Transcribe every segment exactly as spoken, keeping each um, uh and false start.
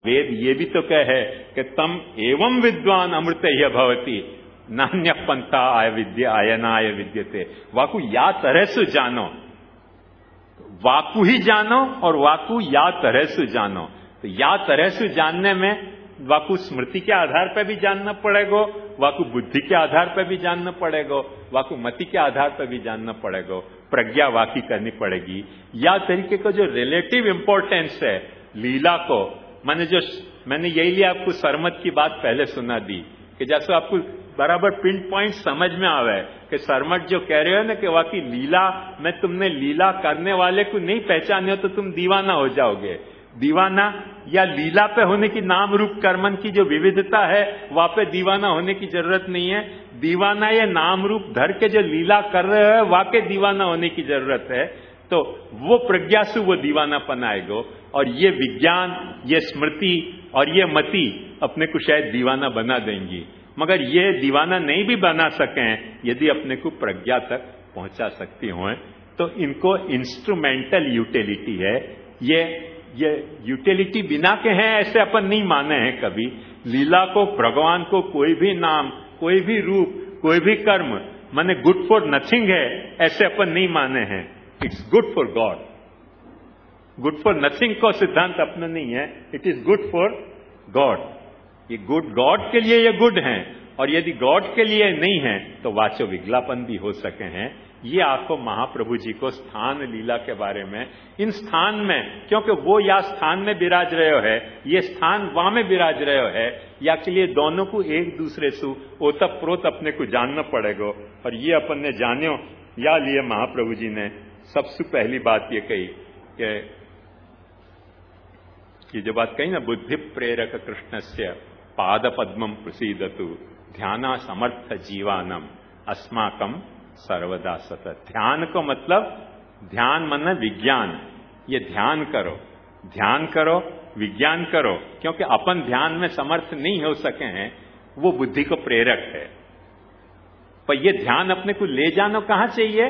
वेद ये भी तो कहे कि तम एवं विद्वान अमृत ही भवती नान्य पंथा आय विद्या आयनाय विद्यते। वाकु या तरह से जानो, वाकु ही जानो और वाकु या तरह से जानो। तो या तरह से जानने में वाकु स्मृति के आधार पर भी जानना पड़ेगा, वाकु बुद्धि के आधार पर भी जानना पड़ेगा, वाकु मति के आधार पर भी जानना पड़ेगा, प्रज्ञा वाकी करनी पड़ेगी। या तरीके का जो रिलेटिव इंपॉर्टेंस है लीला को, मैंने जो मैंने यही लिए आपको सरमत की बात पहले सुना दी कि जैसे आपको बराबर पिन पॉइंट समझ में आवे कि सरमत जो कह रहे हो ना कि वाकई लीला में तुमने लीला करने वाले को नहीं पहचाने हो तो तुम दीवाना हो जाओगे। दीवाना या लीला पे होने की नाम रूप कर्मन की जो विविधता है वहां पे दीवाना होने की जरूरत नहीं है। दीवाना ये नाम रूप धर के जो लीला कर रहे हो वाकई दीवाना होने की जरूरत है। तो वो प्रज्ञा से वो दीवानापन आएगा और ये विज्ञान, ये स्मृति और ये मति अपने को शायद दीवाना बना देंगी, मगर ये दीवाना नहीं भी बना सकें यदि अपने को प्रज्ञा तक पहुंचा सकती हो तो इनको इंस्ट्रूमेंटल यूटिलिटी है। ये ये यूटिलिटी बिना के हैं ऐसे अपन नहीं माने हैं कभी। लीला को, भगवान को कोई भी नाम, कोई भी रूप, कोई भी कर्म माने गुड फॉर नथिंग है ऐसे अपन नहीं माने हैं। It's good for God. Good for nothing को सिद्धांत अपना नहीं है, it is good for God. ये गुड गॉड के लिए ये गुड हैं और यदि गॉड के लिए नहीं है तो वाचो विज्ञापन भी हो सके हैं। ये आपको महाप्रभु जी को स्थान लीला के बारे में, इन स्थान में, क्योंकि वो या स्थान में विराज रहे हो है, ये स्थान वहां में विराज रहे हो है, या के लिए दोनों को एक दूसरे से ओतप प्रोत अपने को जानना पड़ेगा। और ये अपन ने जान्यो या लिए महाप्रभु जी ने सबसे पहली बात ये कही कि ये जो बात कही ना, बुद्धि प्रेरक कृष्णस्य पाद पद्मम प्रसीदतु ध्याना समर्थ जीवानम अस्माकम सर्वदा सतत। ध्यान को मतलब ध्यान मन विज्ञान, ये ध्यान करो, ध्यान करो, विज्ञान करो, क्योंकि अपन ध्यान में समर्थ नहीं हो सके हैं, वो बुद्धि को प्रेरक है। पर ये ध्यान अपने को ले जाना कहां चाहिए?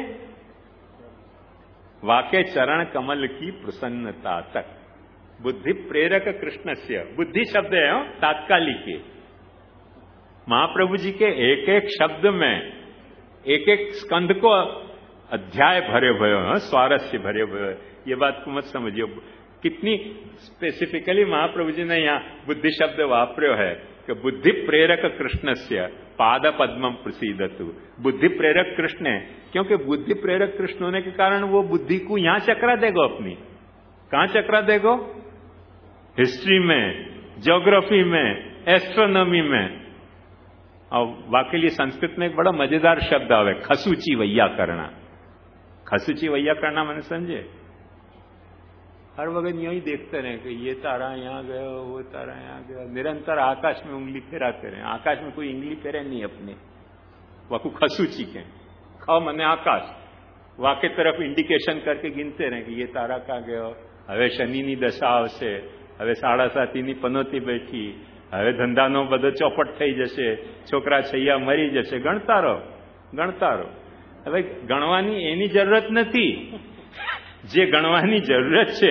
वाके चरण कमल की प्रसन्नता तक। बुद्धि प्रेरक कृष्णस्य, बुद्धि शब्द है तात्कालिक। महाप्रभु जी के एक एक शब्द में, एक एक स्कंध को अध्याय भरे हुए हैं, स्वारस्य भरे हुए। ये बात को मत समझिए कितनी स्पेसिफिकली महाप्रभु जी ने यहाँ बुद्धि शब्द वापर्यो है कि बुद्धि प्रेरक कृष्णस्य पाद पद्मम प्रसीदतु। बुद्धि प्रेरक कृष्ण है क्योंकि बुद्धि प्रेरक कृष्ण होने के कारण वो बुद्धि को यहां चकरा देगा अपनी। कहां चकरा देगा? हिस्ट्री में, ज्योग्राफी में, एस्ट्रोनॉमी में। और वाकई लिए संस्कृत में एक बड़ा मजेदार शब्द आवे, खसूची वैया करना। खसूची वैया करना मैंने समझे? हर वक्त यही देखते रहे कि ये तारा यहां गया, वो तारा यहां गया, निरंतर आकाश में उंगली फेराते रहे। आकाश में कोई उंगली फेरे नहीं अपने, वाकू खसूची के खाओ मने आकाश वाके तरफ इंडिकेशन करके गिनते रहे कि ये तारा कहां गयो, हवे शनिनी दशा आवशे, हवे साड़ा सातीनी पनोती बैठी, હવે ધંધાનો બધો ચોપટ થઈ જશે, છોકરા છૈયા મરી જશે, ગણતા રહો ગણતા રહો। હવે ગણવાની એની જરૂરત નથી, જે ગણવાની જરૂરત છે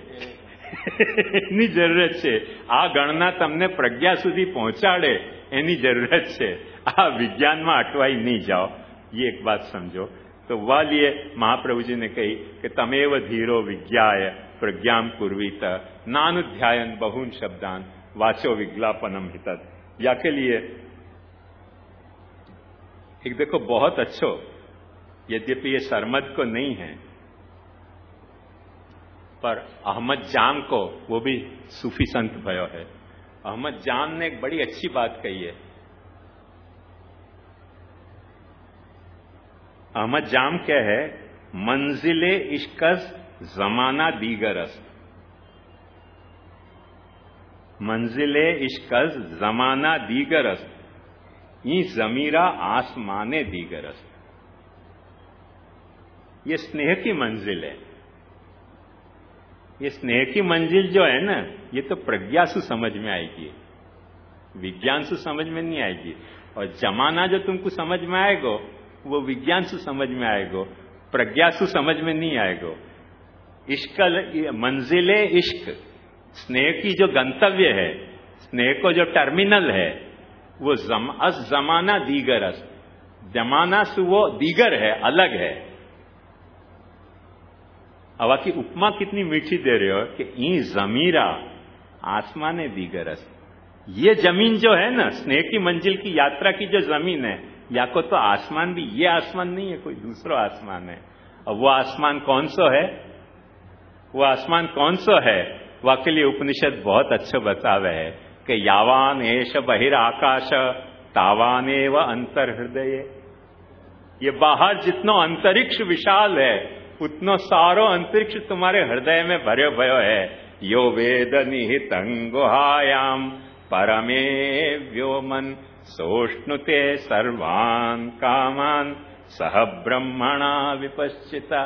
એની જરૂરત છે। આ ગણના તમને પ્રજ્ઞા સુધી પહોંચાડે એની જરૂરત છે। આ વિજ્ઞાનમાં અટવાઈ નહીં જાઓ, ये एक बात समझो। तो वह लिए महाप्रभु जी ने कही कि तमेव धीरो विज्ञाय प्रज्ञाम कुर्वीत नानुध्यायन बहुन शब्दान वाचो विज्ञापनम हितत। या के लिए एक देखो बहुत अच्छो, यद्यपि ये सरमद को नहीं है पर अहमद जाम को, वो भी सूफी संत भयो है, अहमद जाम ने एक बड़ी अच्छी बात कही है। अहमद जाम क्या है? मंजिले इश्कस जमाना दीगरस। मंजिले इश्कस जमाना दीगरस, ये जमीरा आसमाने दीगरस। ये स्नेह की मंजिल है। ये स्नेह की मंजिल जो है ना, ये तो प्रज्ञा से समझ में आएगी, विज्ञान से समझ में नहीं आएगी। और जमाना जो तुमको समझ में आएगा वो विज्ञान से समझ में आएगा, प्रज्ञा से समझ में नहीं आएगा। इश्क मंजिले इश्क स्नेह की जो गंतव्य है, स्नेह को जो टर्मिनल है, वो जम, अस जमाना दीगर अस, जमाना से वो दीगर है, अलग है। अब की उपमा कितनी मीठी दे रहे हो कि ई जमीरा आसमाने दीगर अस। ये जमीन जो है ना, स्नेह की मंजिल की यात्रा की जो जमीन है, या को तो आसमान भी, ये आसमान नहीं है, कोई दूसरा आसमान है। और वो आसमान कौन सा है? वो आसमान कौन सा है? वाके लिए उपनिषद बहुत अच्छा बतावे है कि यावान एष बहिर आकाश तावानेव अंतर हृदय। ये बाहर जितना अंतरिक्ष विशाल है, उतना सारो अंतरिक्ष तुम्हारे हृदय में भरे भयो है। यो वेद निहितं गुहायाम परमे व्योमन सोष्णुते सर्वान् कामान सह ब्रह्मणा विपश्चिता।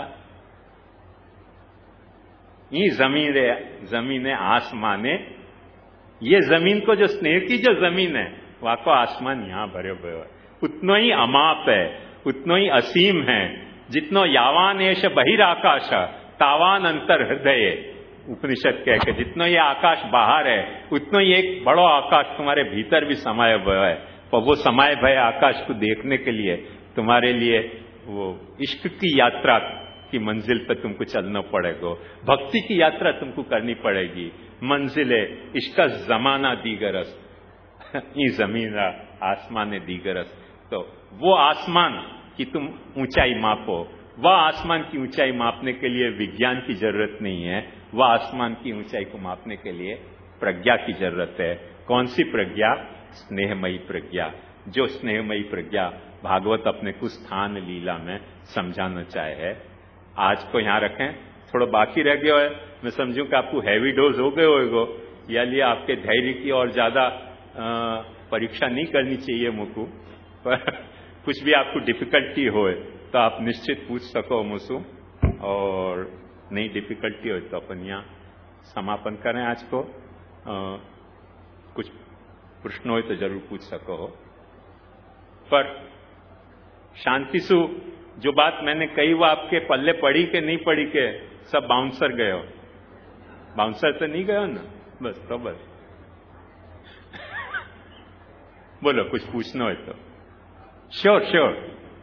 ये जमीन है, जमीन है, आसमान है। ये जमीन को जो स्नेह की जो जमीन है, वहां को आसमान यहां भरे हुए है। उतना ही अमाप है, उतना ही असीम है। जितनो यावान एष बहिराकाश तावान अंतर हृदय, उपनिषद कह के जितना ये आकाश बाहर है, उतना ही एक बड़ो आकाश तुम्हारे भीतर भी समाये हुआ है। पर वो समाये भय आकाश को देखने के लिए तुम्हारे लिए वो इश्क की यात्रा की मंजिल पर तुमको चलना पड़ेगा, भक्ति की यात्रा तुमको करनी पड़ेगी। मंजिल है इसका जमाना दीगरस, ये जमीन आसमान दीगरस। तो वो आसमान की तुम ऊंचाई मापो। वह आसमान की ऊंचाई मापने के लिए विज्ञान की जरूरत नहीं है, वह आसमान की ऊंचाई को मापने के लिए प्रज्ञा की जरूरत है। कौन सी प्रज्ञा? स्नेहमयी प्रज्ञा। जो स्नेहमयी प्रज्ञा भागवत अपने कुछ स्थान लीला में समझाना चाहे है। आज को यहां रखें, थोड़ा बाकी रह गया है। मैं समझूं कि आपको हैवी डोज हो गए होगा, या लिए आपके धैर्य की और ज्यादा परीक्षा नहीं करनी चाहिए मुझको। पर कुछ भी आपको डिफिकल्टी हो तो आप निश्चित पूछ सको मुझसे, और नहीं डिफिकल्टी हो तो अपन यहाँ समापन करें आज को। आ, कुछ प्रश्न हो तो जरूर पूछ सको हो। पर शांति सु जो बात मैंने कही वो आपके पल्ले पड़ी के नहीं पड़ी के सब बाउंसर गए हो? बाउंसर तो नहीं गए ना? बस तो बस बोलो, कुछ पूछना हो तो। श्योर श्योर,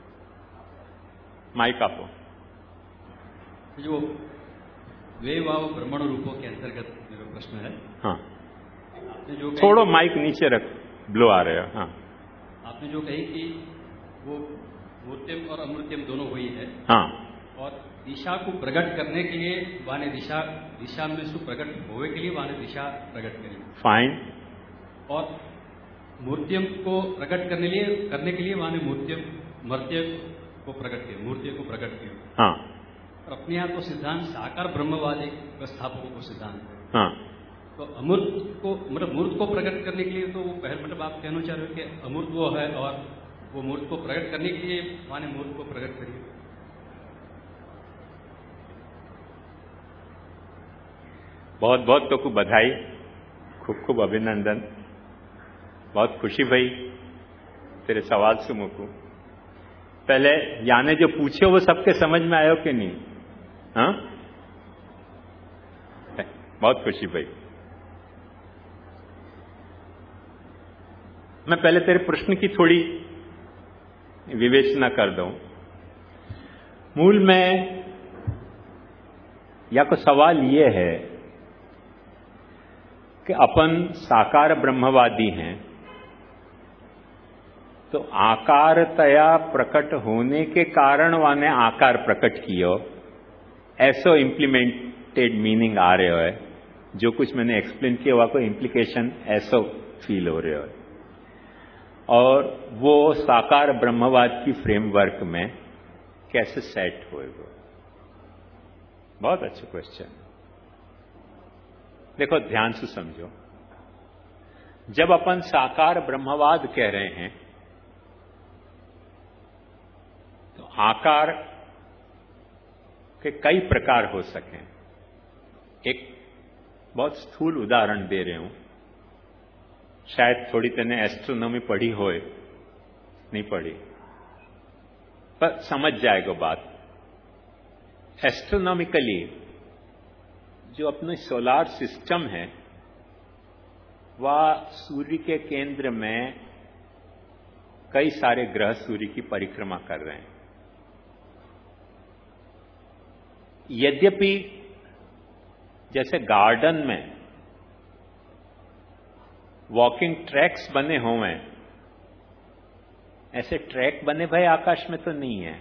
माइक आपो। जो वे वाव ब्रह्मण रूपों के अंतर्गत मेरा प्रश्न है। हाँ, आपने जो थोड़ा माइक नीचे रख, ब्लो आ रहे हो। हाँ, आपने जो कही कि वो मूर्तिम और अमूर्तिम दोनों हुई है। हाँ, और दिशा को प्रकट करने के लिए वाने दिशा दिशा में सु प्रकट होने के लिए वाने दिशा प्रकट करी। फाइन। और मूर्तियम को प्रकट करने लिए करने के लिए वाने मूर्तियम मर्त्य को प्रकट किया, मूर्ति को प्रकट किया। हाँ, और अपने यहाँ तो सिद्धांत साकार ब्रह्मवादी प्रस्थापकों को सिद्धांत है। हाँ, तो अमूर्त को मतलब मूर्त को प्रकट करने के लिए तो वो पहले मतलब आप कहना चाह रहे हो कि अमूर्त वो है, और वो मूर्त को प्रकट करने के लिए माने मूर्त को प्रकट करिए। बहुत बहुत तो को बधाई, खूब खूब अभिनंदन। बहुत खुशी भई तेरे सवाल से मुझको। पहले याने जो पूछे वो सबके समझ में आयो कि नहीं? हाँ, बहुत खुशी भई। मैं पहले तेरे प्रश्न की थोड़ी विवेचना कर दूं। मूल में या को सवाल ये है कि अपन साकार ब्रह्मवादी हैं, तो आकारतया प्रकट होने के कारण वाने आकार प्रकट कियो, ऐसो इम्प्लीमेंटेड मीनिंग आ रहे है। जो कुछ मैंने एक्सप्लेन किया वहां को इम्प्लीकेशन ऐसो फील हो रहे है। और वो साकार ब्रह्मवाद की फ्रेमवर्क में कैसे सेट होएगा? बहुत अच्छा क्वेश्चन। देखो ध्यान से समझो, जब अपन साकार ब्रह्मवाद कह रहे हैं तो आकार के कई प्रकार हो सकें। एक बहुत स्थूल उदाहरण दे रहे हूं, शायद थोड़ी तने एस्ट्रोनॉमी पढ़ी होए, नहीं पढ़ी, पर समझ जाएगा बात। एस्ट्रोनॉमिकली जो अपने सोलार सिस्टम है वह सूर्य के केंद्र में कई सारे ग्रह सूर्य की परिक्रमा कर रहे हैं। यद्यपि जैसे गार्डन में वॉकिंग ट्रैक्स बने हुए हैं, ऐसे ट्रैक बने भाई आकाश में तो नहीं है,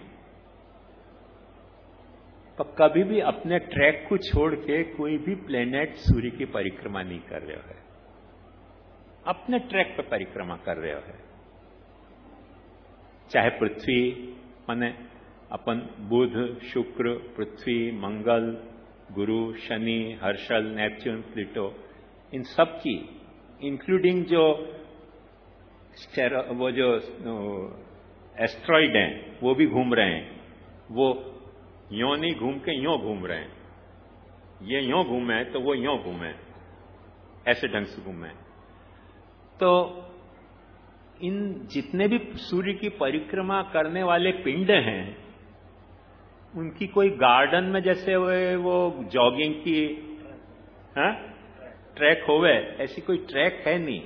पर कभी भी अपने ट्रैक को छोड़ के कोई भी प्लेनेट सूर्य की परिक्रमा नहीं कर रहे हो है, अपने ट्रैक पर परिक्रमा कर रहे हो है। चाहे पृथ्वी माने अपन बुध, शुक्र, पृथ्वी, मंगल, गुरु, शनि, हर्षल, नेपच्यून, प्लूटो, इन सब की इंक्लूडिंग जो वो जो एस्ट्रॉइड हैं वो भी घूम रहे हैं। वो यों नहीं घूम के यों घूम रहे हैं, ये यों घूमे तो वो यों घूमे, ऐसे ढंग से घूमे। तो इन जितने भी सूर्य की परिक्रमा करने वाले पिंड हैं उनकी कोई गार्डन में जैसे वो, वो जॉगिंग की हाँ ट्रैक होवे, ऐसी कोई ट्रैक है नहीं,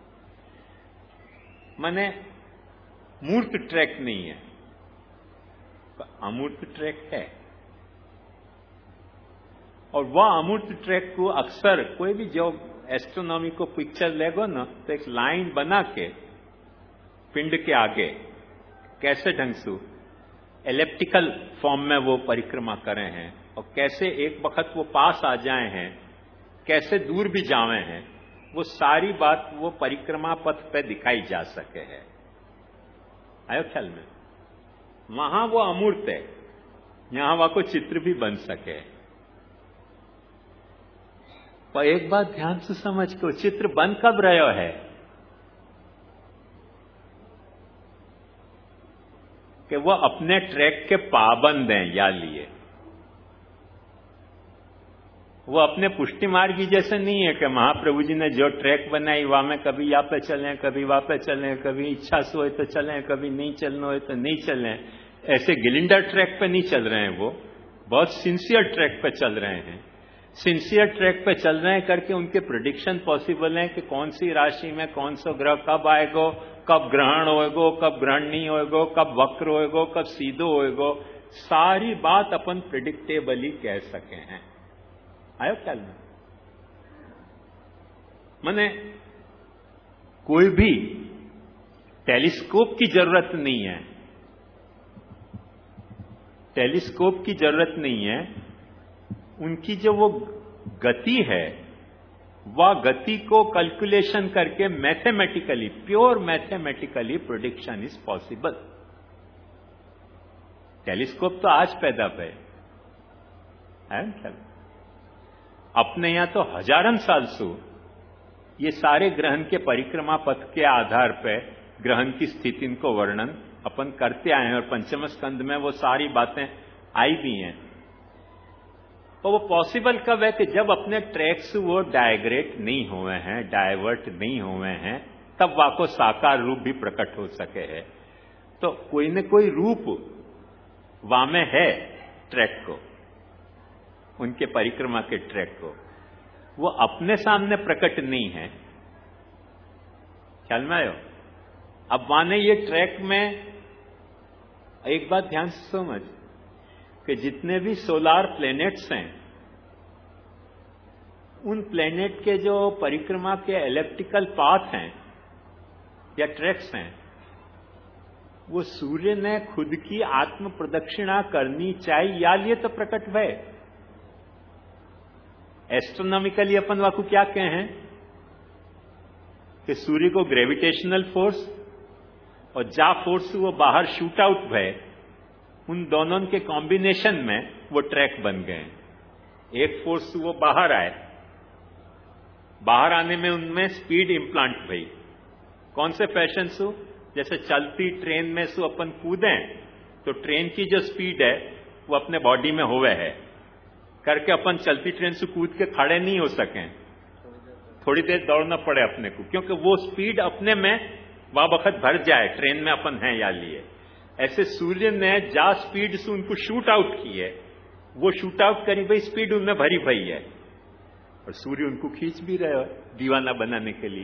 माने मूर्त ट्रैक नहीं है, अमूर्त ट्रैक है। और वह अमूर्त ट्रैक को अक्सर कोई भी जो एस्ट्रोनॉमी को पिक्चर लेगो ना तो एक लाइन बना के पिंड के आगे कैसे ढंग से एलिप्टिकल फॉर्म में वो परिक्रमा करे हैं और कैसे एक वक्त वो पास आ जाए हैं, कैसे दूर भी जावे हैं, वो सारी बात वो परिक्रमा पथ पे दिखाई जा सके है। आयो ख्याल में? वहां वो अमूर्त है, यहां वहां को चित्र भी बन सके। पर एक बात ध्यान से समझ के, चित्र बन कब रहे है कि वो अपने ट्रैक के पाबंद हैं या लिए, वो अपने पुष्टि मार्गी जैसे नहीं है कि महाप्रभु जी ने जो ट्रैक बनाई वहां में कभी यहाँ पे चलें, कभी वहां पे चलें, कभी इच्छा से हो तो चलें, कभी नहीं चलना हो तो नहीं चलें। ऐसे गिलिंडर ट्रैक पे नहीं चल रहे हैं, वो बहुत सिंसियर ट्रैक पे चल रहे हैं। सिंसियर ट्रैक पे चल रहे हैं करके उनके प्रेडिक्शन पॉसिबल है कि कौन सी राशि में कौन सा ग्रह कब आएगो, कब ग्रहण होएगो, कब ग्रहण नहीं होएगो, कब वक्र होएगो, कब सीधो होएगो, सारी बात अपन प्रिडिक्टेबली कह सके हैं। आयो ख्याल में? माने कोई भी टेलीस्कोप की जरूरत नहीं है, टेलीस्कोप की जरूरत नहीं है। उनकी जो वो गति है वह गति को कैलकुलेशन करके mathematically, pure mathematically prediction is possible. Telescope तो आज पैदा पे है ख्याल? अपने यहां तो हजारन साल से ये सारे ग्रहण के परिक्रमा पथ के आधार पर ग्रहण की स्थिति को वर्णन अपन करते आए हैं और पंचम स्कंद में वो सारी बातें आई भी हैं। और वो पॉसिबल कब है कि जब अपने ट्रैक से वो डायग्रेट नहीं हुए हैं, डाइवर्ट नहीं हुए हैं, तब वाको साकार रूप भी प्रकट हो सके है। तो कोई न कोई रूप वामे है ट्रैक को, उनके परिक्रमा के ट्रैक को, वो अपने सामने प्रकट नहीं है। ख्याल में आयो? अब माने ये ट्रैक में एक बात ध्यान से समझ कि जितने भी सोलार प्लैनेट्स हैं उन प्लैनेट के जो परिक्रमा के इलेक्ट्रिकल पाथ हैं या ट्रैक्स हैं, वो सूर्य ने खुद की आत्म प्रदक्षिणा करनी चाहिए या लिए तो प्रकट भय। एस्ट्रोनॉमिकली अपन वाकू क्या कहे हैं कि सूर्य को ग्रेविटेशनल फोर्स और जा फोर्स वो बाहर शूट आउट भय, उन दोनों के कॉम्बिनेशन में वो ट्रैक बन गए। एक फोर्स वो बाहर आए, बाहर आने में उनमें स्पीड इंप्लांट भई। कौन से फैशन से? जैसे चलती ट्रेन में से अपन कूदें तो ट्रेन की जो स्पीड है वो अपने बॉडी में होवे है करके अपन चलती ट्रेन से कूद के खड़े नहीं हो सकें, थोड़ी देर दौड़ना पड़े अपने को, क्योंकि वो स्पीड अपने में वह वक्त भर जाए ट्रेन में अपन हैं या लिए। ऐसे सूर्य ने जा स्पीड से उनको शूट आउट की है, वो शूट आउट करी भाई स्पीड उनमें भरी भई है, और सूर्य उनको खींच भी रहे हो दीवाना बनाने के लिए।